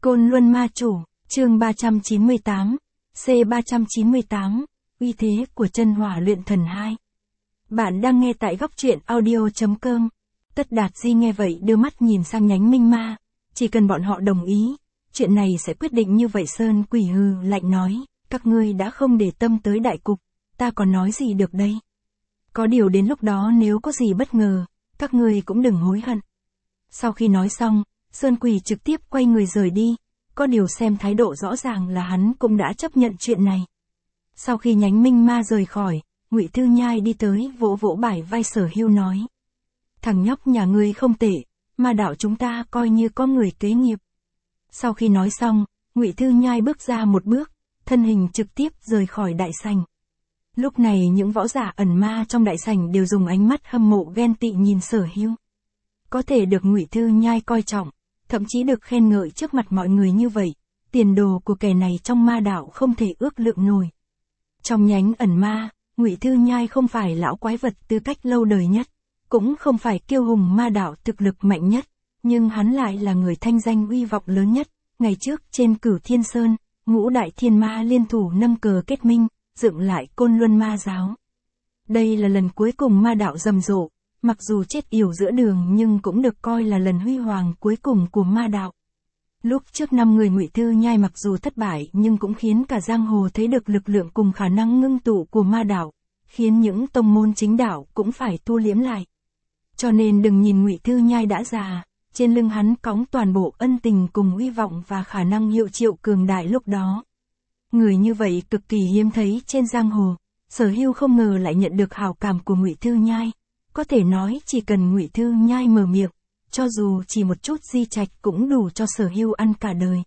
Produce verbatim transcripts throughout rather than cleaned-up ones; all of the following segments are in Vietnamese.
Côn Luân Ma Chủ, chương ba trăm chín mươi tám, C ba trăm chín mươi tám, uy thế của chân hỏa luyện thần hai. Bạn đang nghe tại góc truyện audio.com. Tất Đạt Di nghe vậy đưa mắt nhìn sang nhánh Minh Ma, chỉ cần bọn họ đồng ý, chuyện này sẽ quyết định như vậy. Sơn Quỷ hừ lạnh nói, các ngươi đã không để tâm tới đại cục, ta còn nói gì được đây. Có điều đến lúc đó nếu có gì bất ngờ, các ngươi cũng đừng hối hận. Sau khi nói xong, Sơn Quỷ trực tiếp quay người rời đi, có điều xem thái độ rõ ràng là hắn cũng đã chấp nhận chuyện này. Sau khi nhánh Minh Ma rời khỏi, Ngụy Thư Nhai đi tới vỗ vỗ bả vai Sở Hưu nói. Thằng nhóc nhà ngươi không tệ, ma đạo chúng ta coi như có người kế nghiệp. Sau khi nói xong, Ngụy Thư Nhai bước ra một bước, thân hình trực tiếp rời khỏi đại sảnh. Lúc này những võ giả ẩn ma trong đại sảnh đều dùng ánh mắt hâm mộ ghen tị nhìn Sở Hưu. Có thể được Ngụy Thư Nhai coi trọng, thậm chí được khen ngợi trước mặt mọi người như vậy, tiền đồ của kẻ này trong ma đạo không thể ước lượng nổi. Trong nhánh ẩn ma, Ngụy Thư Nhai không phải lão quái vật tư cách lâu đời nhất, cũng không phải kiêu hùng ma đạo thực lực mạnh nhất, nhưng hắn lại là người thanh danh uy vọng lớn nhất. Ngày trước trên Cửu Thiên Sơn, ngũ đại thiên ma liên thủ nâng cờ kết minh, dựng lại Côn Luân Ma giáo. Đây là lần cuối cùng ma đạo rầm rộ, mặc dù chết yểu giữa đường nhưng cũng được coi là lần huy hoàng cuối cùng của ma đạo. Lúc trước năm người Ngụy Thư Nhai mặc dù thất bại nhưng cũng khiến cả giang hồ thấy được lực lượng cùng khả năng ngưng tụ của ma đạo, khiến những tông môn chính đạo cũng phải thu liễm lại. Cho nên đừng nhìn Ngụy Thư Nhai đã già, trên lưng hắn cõng toàn bộ ân tình cùng uy vọng và khả năng hiệu triệu cường đại lúc đó. Người như vậy cực kỳ hiếm thấy trên giang hồ, Sở Hưu không ngờ lại nhận được hảo cảm của Ngụy Thư Nhai. Có thể nói chỉ cần Ngụy Thư Nhai mở miệng, cho dù chỉ một chút di trạch cũng đủ cho Sở Hưu ăn cả đời.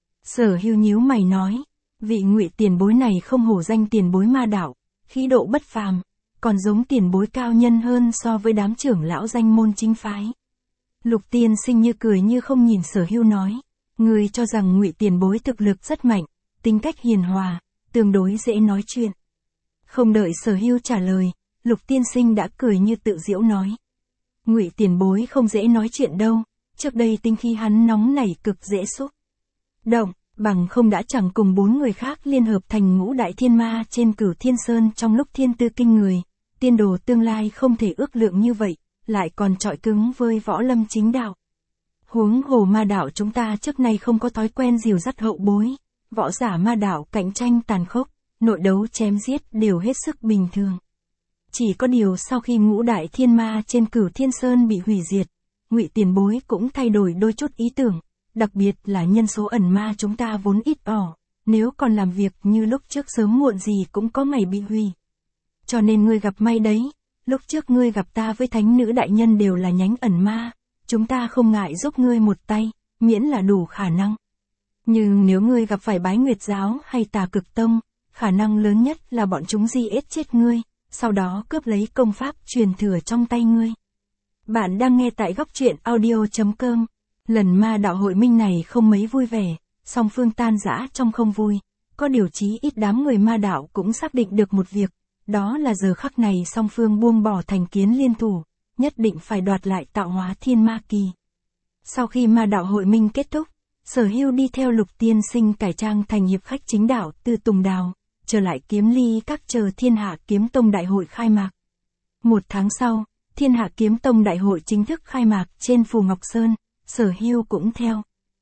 Sở Hưu nhíu mày nói, vị Ngụy tiền bối này không hổ danh tiền bối ma đạo, khí độ bất phàm, còn giống tiền bối cao nhân hơn so với đám trưởng lão danh môn chính phái. Lục Tiên Sinh như cười như không nhìn Sở Hưu nói, người cho rằng Ngụy tiền bối thực lực rất mạnh, tính cách hiền hòa, tương đối dễ nói chuyện. Không đợi Sở Hưu trả lời, Lục Tiên Sinh đã cười như tự giễu nói. Ngụy tiền bối không dễ nói chuyện đâu, trước đây tinh khí hắn nóng nảy cực dễ xúc động, bằng không đã chẳng cùng bốn người khác liên hợp thành ngũ đại thiên ma trên Cửu Thiên Sơn trong lúc thiên tư kinh người, tiên đồ tương lai không thể ước lượng như vậy, lại còn chọi cứng với võ lâm chính đạo. Huống hồ ma đạo chúng ta trước nay không có thói quen dìu dắt hậu bối, võ giả ma đạo cạnh tranh tàn khốc, nội đấu chém giết đều hết sức bình thường. Chỉ có điều sau khi ngũ đại thiên ma trên Cửu Thiên Sơn bị hủy diệt, Ngụy tiền bối cũng thay đổi đôi chút ý tưởng, đặc biệt là nhân số ẩn ma chúng ta vốn ít ỏi, nếu còn làm việc như lúc trước sớm muộn gì cũng có ngày bị hủy. Cho nên ngươi gặp may đấy, lúc trước ngươi gặp ta với thánh nữ đại nhân đều là nhánh ẩn ma, chúng ta không ngại giúp ngươi một tay, miễn là đủ khả năng. Nhưng nếu ngươi gặp phải Bái Nguyệt giáo hay Tà Cực tông, khả năng lớn nhất là bọn chúng di ết chết ngươi, sau đó cướp lấy công pháp truyền thừa trong tay ngươi. Bạn đang nghe tại góc truyện audio.com. Lần ma đạo hội minh này không mấy vui vẻ, song phương tan rã trong không vui. Có điều chí ít đám người ma đạo cũng xác định được một việc, đó là giờ khắc này song phương buông bỏ thành kiến liên thủ, nhất định phải đoạt lại tạo hóa thiên ma kỳ. Sau khi ma đạo hội minh kết thúc, Sở Hưu đi theo Lục Tiên Sinh cải trang thành hiệp khách chính đạo từ Tùng Đào, trở lại Kiếm Ly các chờ Thiên Hạ Kiếm Tông đại hội khai mạc. Một tháng sau, Thiên Hạ Kiếm Tông đại hội chính thức khai mạc trên Phù Ngọc Sơn, Sở Hưu cũng theo.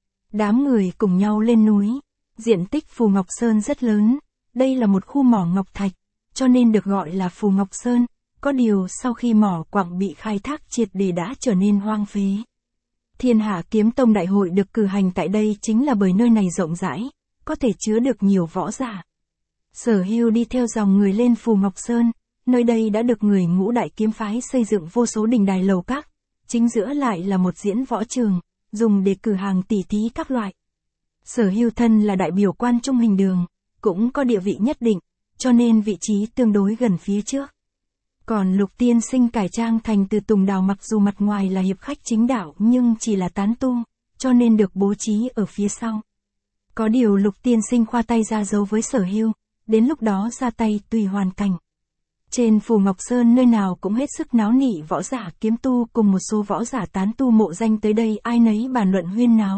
Đám người cùng nhau lên núi, diện tích Phù Ngọc Sơn rất lớn, đây là một khu mỏ ngọc thạch, cho nên được gọi là Phù Ngọc Sơn, có điều sau khi mỏ quặng bị khai thác triệt để đã trở nên hoang phế. Thiên Hạ Kiếm Tông đại hội được cử hành tại đây chính là bởi nơi này rộng rãi, có thể chứa được nhiều võ giả. Sở Hưu đi theo dòng người lên Phù Ngọc Sơn, nơi đây đã được người ngũ đại kiếm phái xây dựng vô số đình đài lầu các, chính giữa lại là một diễn võ trường, dùng để cử hàng tỉ thí các loại. Sở Hưu thân là đại biểu quan trung hình đường, cũng có địa vị nhất định, cho nên vị trí tương đối gần phía trước. Còn Lục Tiên Sinh cải trang thành từ Tùng Đào mặc dù mặt ngoài là hiệp khách chính đạo nhưng chỉ là tán tu, cho nên được bố trí ở phía sau. Có điều Lục Tiên Sinh khoa tay ra dấu với Sở Hưu, đến lúc đó ra tay tùy hoàn cảnh. Trên Phù Ngọc Sơn nơi nào cũng hết sức náo nỉ võ giả kiếm tu cùng một số võ giả tán tu mộ danh tới đây ai nấy bàn luận huyên náo,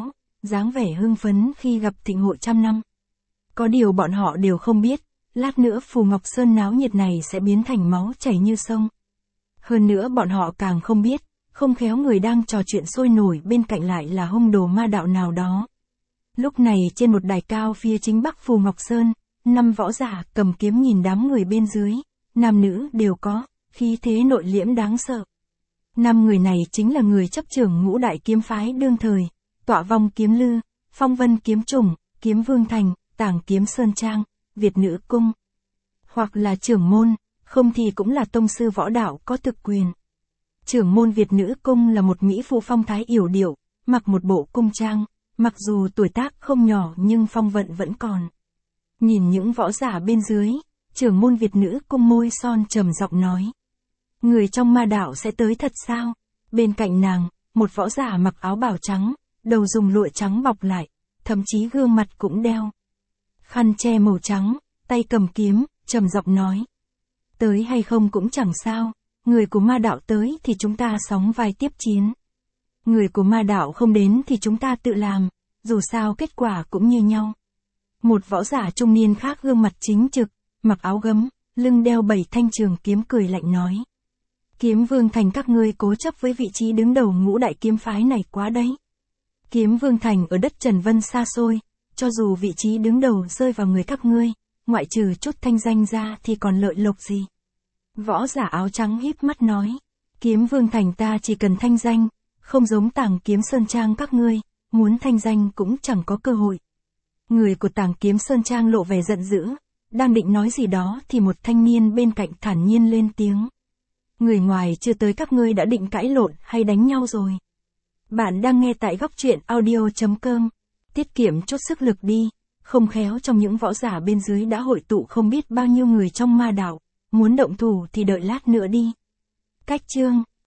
dáng vẻ hưng phấn khi gặp thịnh hội trăm năm. Có điều bọn họ đều không biết, lát nữa Phù Ngọc Sơn náo nhiệt này sẽ biến thành máu chảy như sông. Hơn nữa bọn họ càng không biết, không khéo người đang trò chuyện sôi nổi bên cạnh lại là hung đồ ma đạo nào đó. Lúc này trên một đài cao phía chính bắc Phù Ngọc Sơn, năm võ giả cầm kiếm nhìn đám người bên dưới, nam nữ đều có, khí thế nội liễm đáng sợ. Năm người này chính là người chấp trưởng ngũ đại kiếm phái đương thời, Tọa Vong Kiếm Lư, Phong Vân Kiếm Trùng, Kiếm Vương Thành, Tàng Kiếm Sơn Trang, Việt Nữ Cung. Hoặc là trưởng môn, không thì cũng là tông sư võ đạo có thực quyền. Trưởng môn Việt Nữ Cung là một mỹ phụ phong thái yểu điệu, mặc một bộ cung trang, mặc dù tuổi tác không nhỏ nhưng phong vận vẫn còn. Nhìn những võ giả bên dưới, trưởng môn Việt Nữ Cung môi son trầm giọng nói. Người trong ma đạo sẽ tới thật sao? Bên cạnh nàng, một võ giả mặc áo bào trắng, đầu dùng lụa trắng bọc lại, thậm chí gương mặt cũng đeo khăn che màu trắng, tay cầm kiếm, trầm giọng nói. Tới hay không cũng chẳng sao, người của ma đạo tới thì chúng ta sóng vai tiếp chiến. Người của ma đạo không đến thì chúng ta tự làm, dù sao kết quả cũng như nhau. Một võ giả trung niên khác gương mặt chính trực, mặc áo gấm, lưng đeo bảy thanh trường kiếm cười lạnh nói. Kiếm Vương Thành các ngươi cố chấp với vị trí đứng đầu ngũ đại kiếm phái này quá đấy. Kiếm Vương Thành ở đất Trần Vân xa xôi, cho dù vị trí đứng đầu rơi vào người các ngươi, ngoại trừ chút thanh danh ra thì còn lợi lộc gì. Võ giả áo trắng híp mắt nói, Kiếm Vương Thành ta chỉ cần thanh danh, không giống Tàng Kiếm Sơn Trang các ngươi, muốn thanh danh cũng chẳng có cơ hội. Người của Tàng Kiếm Sơn Trang lộ vẻ giận dữ, đang định nói gì đó thì một thanh niên bên cạnh thản nhiên lên tiếng. Người ngoài chưa tới các ngươi đã định cãi lộn hay đánh nhau rồi. Bạn đang nghe tại góc truyện audio chấm com. Tiết kiệm chút sức lực đi, không khéo trong những võ giả bên dưới đã hội tụ không biết bao nhiêu người trong ma đạo, muốn động thủ thì đợi lát nữa đi. Cách chương